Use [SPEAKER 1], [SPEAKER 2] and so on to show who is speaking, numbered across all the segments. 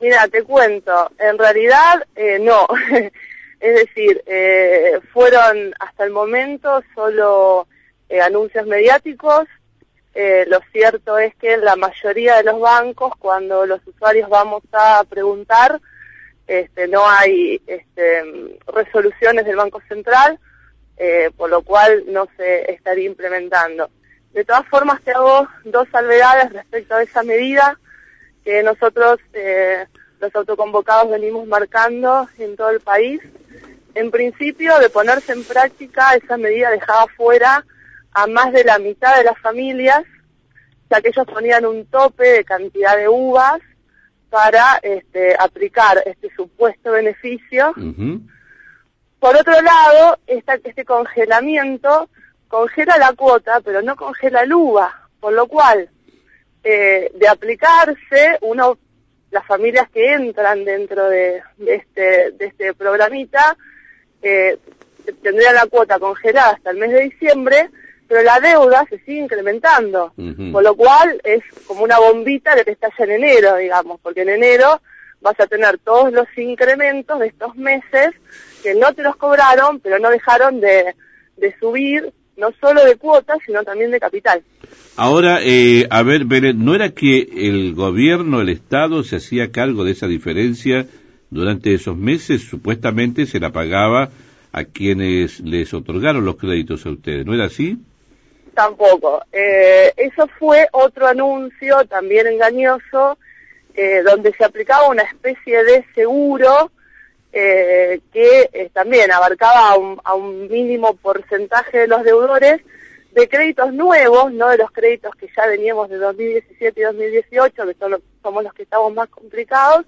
[SPEAKER 1] Mira, te cuento, en realidad no, es decir, fueron hasta el momento solo anuncios mediáticos. Lo cierto es que en la mayoría de los bancos, cuando los usuarios vamos a preguntar, no hay resoluciones del Banco Central, por lo cual no se estaría implementando. De todas formas, te hago dos salvedades respecto a esa medida que nosotros, los autoconvocados, venimos marcando en todo el país. En principio, de ponerse en práctica, esa medida dejaba fuera a más de la mitad de las familias, ya que ellos ponían un tope de cantidad de uvas para aplicar este supuesto beneficio.
[SPEAKER 2] Uh-huh.
[SPEAKER 1] Por otro lado, este congelamiento congela la cuota, pero no congela el uva, por lo cual, de aplicarse, las familias que entran dentro de este programita, tendrían la cuota congelada hasta el mes de diciembre, pero la deuda se sigue incrementando,
[SPEAKER 2] uh-huh.
[SPEAKER 1] Por lo cual es como una bombita que te estalla en enero, digamos, porque en enero vas a tener todos los incrementos de estos meses que no te los cobraron, pero no dejaron de subir, no solo de cuotas, sino también de capital.
[SPEAKER 2] Ahora, a ver, Belén, ¿no era que el gobierno, el Estado, se hacía cargo de esa diferencia durante esos meses? Supuestamente se la pagaba a quienes les otorgaron los créditos a ustedes, ¿no era así?
[SPEAKER 1] Tampoco. Eso fue otro anuncio también engañoso, donde se aplicaba una especie de seguro que también abarcaba a un mínimo porcentaje de los deudores de créditos nuevos, no de los créditos que ya veníamos de 2017 y 2018, que somos los que estamos más complicados.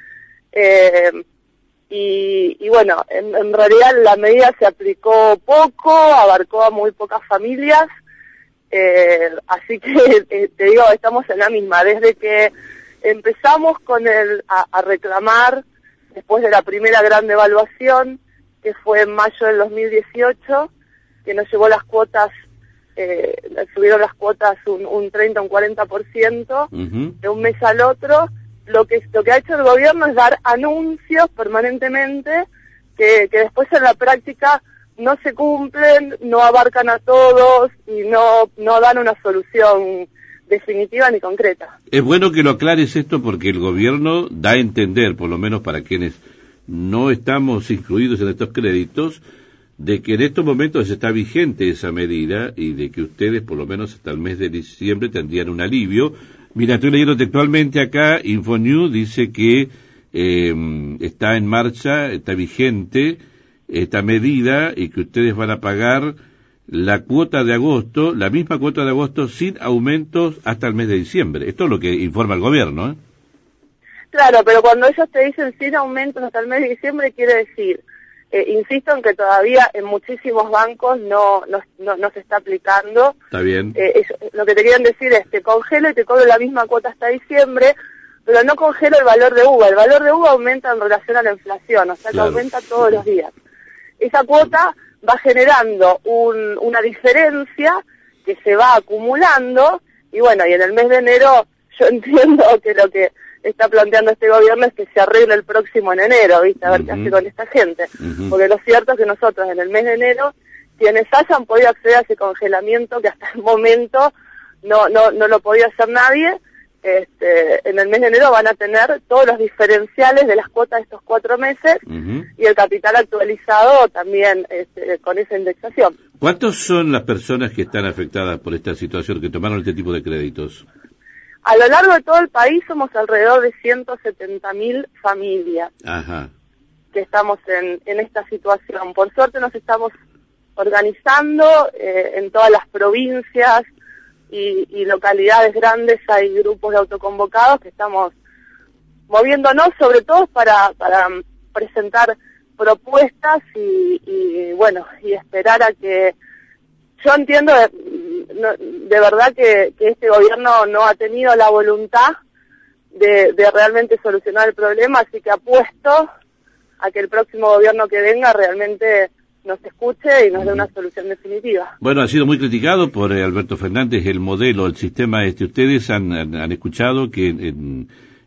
[SPEAKER 1] Y bueno, en realidad la medida se aplicó poco, abarcó a muy pocas familias, así que te digo, estamos en la misma. Desde que empezamos a reclamar, después de la primera gran devaluación, que fue en mayo del 2018, que nos llevó las cuotas, subieron las cuotas un 30, un 40%,
[SPEAKER 2] uh-huh.
[SPEAKER 1] de un mes al otro. Lo que ha hecho el gobierno es dar anuncios permanentemente que después en la práctica no se cumplen, no abarcan a todos y no dan una solución definitiva ni concreta.
[SPEAKER 2] Es bueno que lo aclares esto porque el gobierno da a entender, por lo menos para quienes no estamos incluidos en estos créditos, de que en estos momentos está vigente esa medida y de que ustedes, por lo menos hasta el mes de diciembre, tendrían un alivio. Mira, estoy leyendo textualmente acá, Infonews dice que está en marcha, está vigente esta medida y que ustedes van a pagar la cuota de agosto, la misma cuota de agosto, sin aumentos hasta el mes de diciembre. Esto es lo que informa el gobierno, ¿eh?
[SPEAKER 1] Claro, pero cuando ellos te dicen sin aumentos hasta el mes de diciembre, quiere decir, insisto en que todavía en muchísimos bancos no se está aplicando.
[SPEAKER 2] Está bien.
[SPEAKER 1] Lo que te quieren decir es, te congelo y te cobro la misma cuota hasta diciembre, pero no congelo el valor de uva. El valor de uva aumenta en relación a la inflación, o sea que
[SPEAKER 2] claro.
[SPEAKER 1] aumenta todos los días. Esa cuota va generando una diferencia que se va acumulando, y bueno, y en el mes de enero yo entiendo que lo que está planteando este gobierno es que se arregle el próximo en enero, ¿viste? A ver qué hace con esta gente. Porque lo cierto es que nosotros en el mes de enero, quienes hayan podido acceder a ese congelamiento, que hasta el momento no lo podía hacer nadie, en el mes de enero van a tener todos los diferenciales de las cuotas de estos 4 meses y el capital actualizado también con esa indexación.
[SPEAKER 2] ¿Cuántos son las personas que están afectadas por esta situación, que tomaron este tipo de créditos?
[SPEAKER 1] A lo largo de todo el país somos alrededor de 170.000 familias.
[SPEAKER 2] Ajá.
[SPEAKER 1] Que estamos en esta situación. Por suerte nos estamos organizando en todas las provincias y localidades grandes. Hay grupos de autoconvocados que estamos moviéndonos, sobre todo para presentar propuestas y bueno, y esperar a que... Yo entiendo de verdad que este gobierno no ha tenido la voluntad de realmente solucionar el problema, así que apuesto a que el próximo gobierno que venga realmente nos escuche y nos dé una solución definitiva.
[SPEAKER 2] Bueno, ha sido muy criticado por Alberto Fernández el modelo, el sistema Ustedes han escuchado que en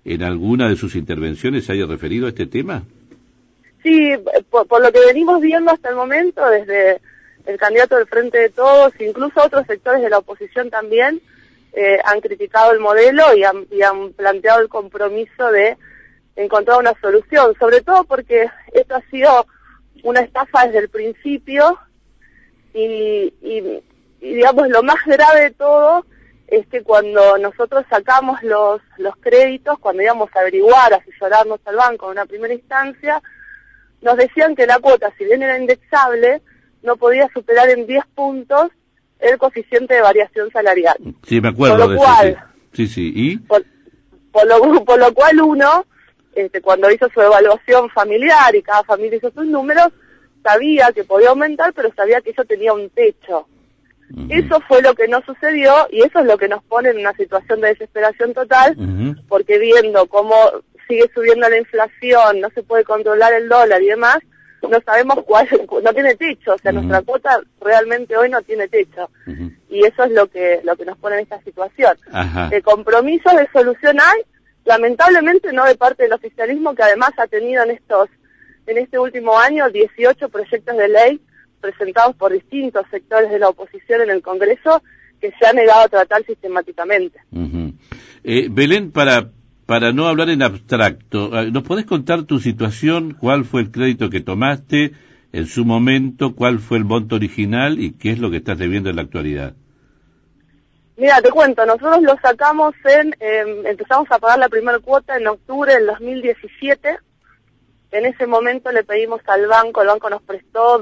[SPEAKER 2] en alguna de sus intervenciones se haya referido a este tema.
[SPEAKER 1] Sí, por lo que venimos viendo hasta el momento, desde el candidato del Frente de Todos, incluso otros sectores de la oposición también, han criticado el modelo y han planteado el compromiso de encontrar una solución, sobre todo porque esto ha sido una estafa desde el principio y digamos lo más grave de todo es que cuando nosotros sacamos los créditos, cuando íbamos a averiguar, a asesorarnos al banco en una primera instancia, nos decían que la cuota, si bien era indexable, no podía superar en 10 puntos el coeficiente de variación salarial.
[SPEAKER 2] Sí, me acuerdo
[SPEAKER 1] por lo
[SPEAKER 2] de
[SPEAKER 1] cual,
[SPEAKER 2] eso. Sí, ¿y?
[SPEAKER 1] Por lo cual uno, cuando hizo su evaluación familiar y cada familia hizo sus números, sabía que podía aumentar, pero sabía que eso tenía un techo. Eso fue lo que no sucedió y eso es lo que nos pone en una situación de desesperación total, porque viendo cómo sigue subiendo la inflación, no se puede controlar el dólar y demás, no sabemos cuál, no tiene techo, o sea, nuestra cuota realmente hoy no tiene techo. Y eso es lo que nos pone en esta situación. Compromisos de solución hay, lamentablemente no de parte del oficialismo, que además ha tenido en este último año 18 proyectos de ley presentados por distintos sectores de la oposición en el Congreso que se ha negado a tratar sistemáticamente.
[SPEAKER 2] Belén, para no hablar en abstracto, ¿nos podés contar tu situación? ¿Cuál fue el crédito que tomaste en su momento? ¿Cuál fue el monto original? ¿Y qué es lo que estás debiendo en la actualidad?
[SPEAKER 1] Mira, te cuento, nosotros lo sacamos empezamos a pagar la primera cuota en octubre del 2017. En ese momento le pedimos al banco, el banco nos prestó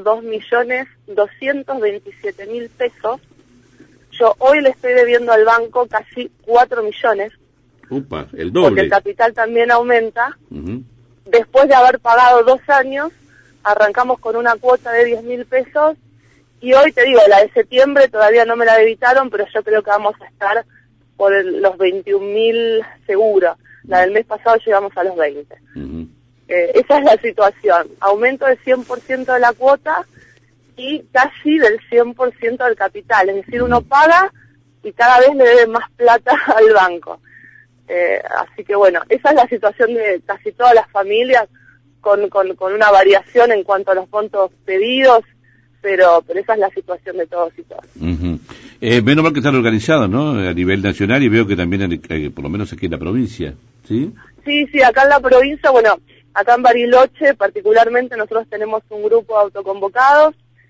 [SPEAKER 1] 2.227.000 pesos. Yo hoy le estoy debiendo al banco casi 4 millones.
[SPEAKER 2] Upa, el doble.
[SPEAKER 1] Porque el capital también aumenta. Después de haber pagado 2 años, arrancamos con una cuota de 10.000 pesos. Y hoy te digo, la de septiembre todavía no me la debitaron, pero yo creo que vamos a estar por los 21.000 seguro. La del mes pasado llegamos a los 20. Esa es la situación. Aumento del 100% de la cuota y casi del 100% del capital. Es decir, uno paga y cada vez le debe más plata al banco. Así que bueno, esa es la situación de casi todas las familias, con una variación en cuanto a los montos pedidos, pero esa es la situación de todos y todas.
[SPEAKER 2] Menos mal que están organizados, ¿no? A nivel nacional, y veo que también, por lo menos aquí en la provincia, ¿sí? Sí,
[SPEAKER 1] acá en la provincia, bueno, acá en Bariloche particularmente nosotros tenemos un grupo de autoconvocados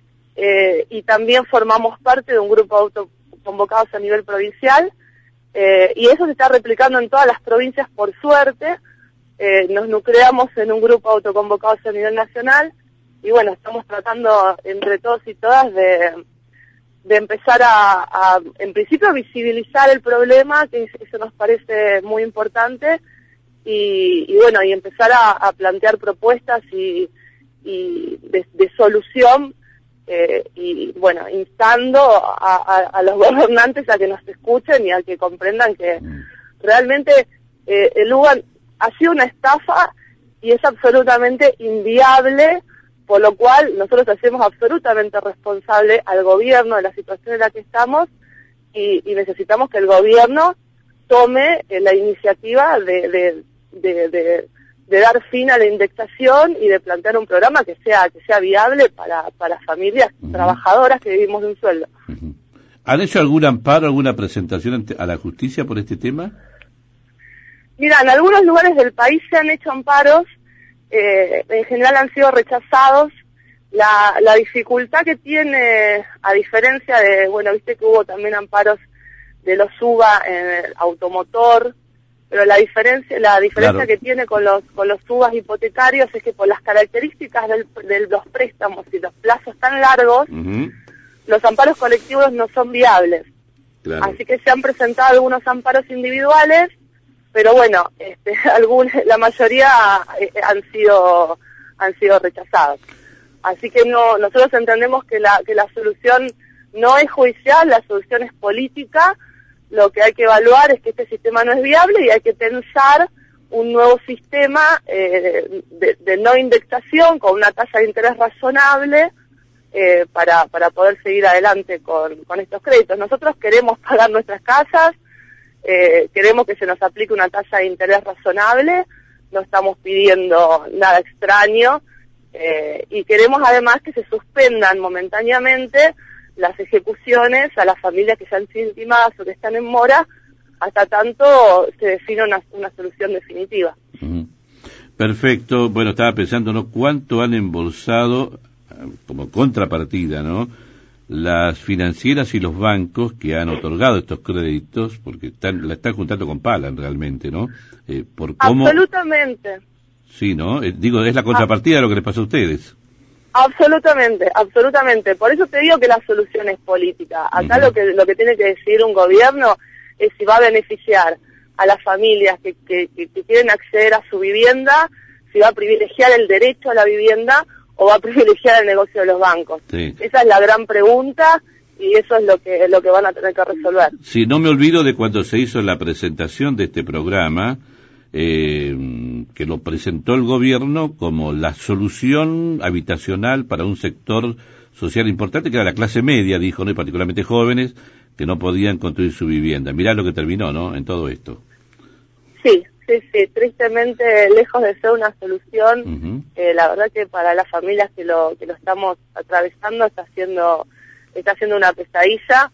[SPEAKER 1] y también formamos parte de un grupo de autoconvocados a nivel provincial. Y eso se está replicando en todas las provincias, por suerte. Nos nucleamos en un grupo de autoconvocados a nivel nacional y bueno, estamos tratando entre todos y todas de empezar a en principio visibilizar el problema, que eso nos parece muy importante, y bueno, y empezar a plantear propuestas y de solución, y bueno, instando a los gobernantes a que nos escuchen y a que comprendan que realmente el UBA ha sido una estafa y es absolutamente inviable, por lo cual nosotros hacemos absolutamente responsable al gobierno de la situación en la que estamos y necesitamos que el gobierno tome la iniciativa de dar fin a la indexación y de plantear un programa que sea viable para familias trabajadoras que vivimos de un sueldo.
[SPEAKER 2] ¿Han hecho algún amparo, alguna presentación a la justicia por este tema?
[SPEAKER 1] Mira, en algunos lugares del país se han hecho amparos, en general han sido rechazados. La dificultad que tiene, a diferencia de, bueno, viste que hubo también amparos de los UBA en el automotor, pero la diferencia claro, que tiene con los UBAs hipotecarios es que por las características de los préstamos y los plazos tan largos, los amparos colectivos no son viables. Claro. Así que se han presentado algunos amparos individuales, pero bueno, la mayoría han sido rechazados. Así que nosotros entendemos que la solución no es judicial, la solución es política. Lo que hay que evaluar es que este sistema no es viable y hay que pensar un nuevo sistema de no indexación con una tasa de interés razonable para poder seguir adelante con estos créditos. Nosotros queremos pagar nuestras casas, queremos que se nos aplique una tasa de interés razonable, no estamos pidiendo nada extraño, y queremos además que se suspendan momentáneamente las ejecuciones a las familias que ya han sido intimadas o que están en mora, hasta tanto se define una solución definitiva.
[SPEAKER 2] Perfecto. Bueno, estaba pensando, ¿no? ¿Cuánto han embolsado como contrapartida, ¿no? Las financieras y los bancos que han otorgado estos créditos, porque la están juntando con palan realmente, ¿no? Por cómo...
[SPEAKER 1] Absolutamente.
[SPEAKER 2] Sí, ¿no? Digo, es la contrapartida de lo que les pasó a ustedes.
[SPEAKER 1] Absolutamente, absolutamente. Por eso te digo que la solución es política. Acá lo que tiene que decidir un gobierno es si va a beneficiar a las familias que quieren acceder a su vivienda, si va a privilegiar el derecho a la vivienda o va a privilegiar el negocio de los bancos. Sí. Esa es la gran pregunta y eso es lo que van a tener que resolver.
[SPEAKER 2] Sí, no me olvido de cuando se hizo la presentación de este programa, que lo presentó el gobierno como la solución habitacional para un sector social importante, que era la clase media, dijo, ¿no? Y particularmente jóvenes, que no podían construir su vivienda. Mirá lo que terminó, ¿no?, en todo esto.
[SPEAKER 1] Sí, tristemente, lejos de ser una solución, la verdad que para las familias que lo estamos atravesando está siendo una pesadilla.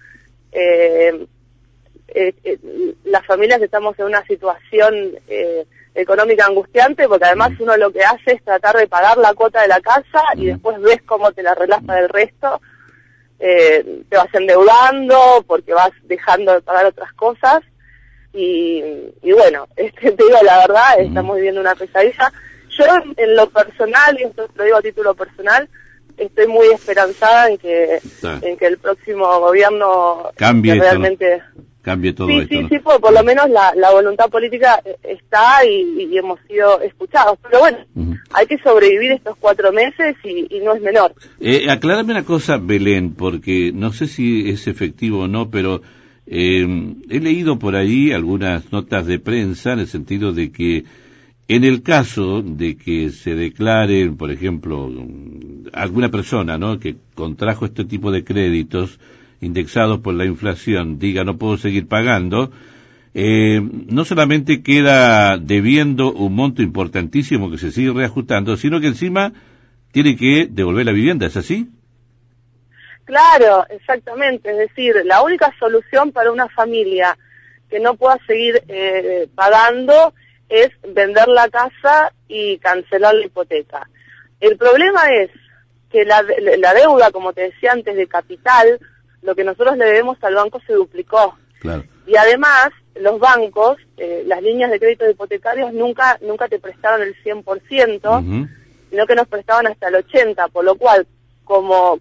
[SPEAKER 1] Las familias estamos en una situación económica angustiante, porque además uno lo que hace es tratar de pagar la cuota de la casa y después ves cómo te la arreglas para el resto. Te vas endeudando porque vas dejando de pagar otras cosas y bueno, te digo la verdad, estamos viviendo una pesadilla. Yo en lo personal, y esto lo digo a título personal, estoy muy esperanzada en que el próximo gobierno
[SPEAKER 2] cambie
[SPEAKER 1] realmente
[SPEAKER 2] cambie todo esto, ¿no?
[SPEAKER 1] Sí, por lo menos la voluntad política está y hemos sido escuchados. Pero bueno, hay que sobrevivir estos 4 meses y no es menor.
[SPEAKER 2] Aclárame una cosa, Belén, porque no sé si es efectivo o no, pero he leído por ahí algunas notas de prensa en el sentido de que en el caso de que se declare, por ejemplo, alguna persona, ¿no?, que contrajo este tipo de créditos indexados por la inflación, diga no puedo seguir pagando, no solamente queda debiendo un monto importantísimo que se sigue reajustando, sino que encima tiene que devolver la vivienda, ¿es así?
[SPEAKER 1] Claro, exactamente. Es decir, la única solución para una familia que no pueda seguir pagando es vender la casa y cancelar la hipoteca. El problema es que la deuda, como te decía antes, de capital, lo que nosotros le debemos al banco se duplicó.
[SPEAKER 2] Claro.
[SPEAKER 1] Y además, los bancos, las líneas de créditos hipotecarios nunca te prestaron el 100%, sino que nos prestaban hasta el 80%, por lo cual, como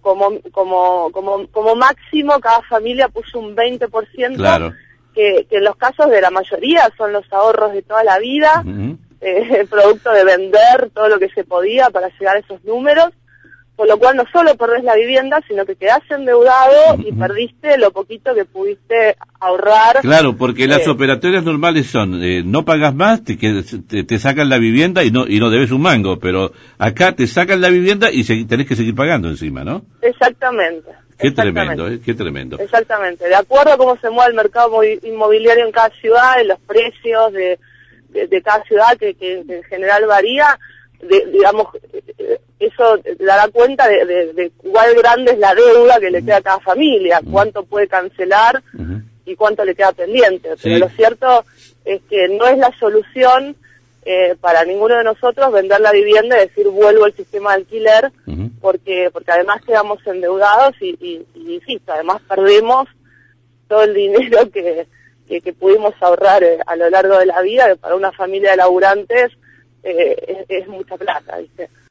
[SPEAKER 1] máximo, cada familia puso un 20%,
[SPEAKER 2] claro,
[SPEAKER 1] que en los casos de la mayoría son los ahorros de toda la vida, el producto de vender todo lo que se podía para llegar a esos números. Por lo cual no solo perdés la vivienda, sino que quedás endeudado y perdiste lo poquito que pudiste ahorrar.
[SPEAKER 2] Claro, porque las operatorias normales son, no pagas más, te sacan la vivienda y no debes un mango, pero acá te sacan la vivienda y tenés que seguir pagando encima, ¿no?
[SPEAKER 1] Exactamente.
[SPEAKER 2] Qué tremendo, qué tremendo.
[SPEAKER 1] Exactamente. De acuerdo a cómo se mueve el mercado inmobiliario en cada ciudad, en los precios de cada ciudad, que en general varía, digamos, eso dará cuenta de cuál grande es la deuda que le queda a cada familia, cuánto puede cancelar y cuánto le queda pendiente. Pero lo cierto es que no es la solución para ninguno de nosotros vender la vivienda y decir vuelvo al sistema de alquiler, porque además quedamos endeudados y insisto, además perdemos todo el dinero que pudimos ahorrar a lo largo de la vida, que para una familia de laburantes es mucha plata, ¿viste?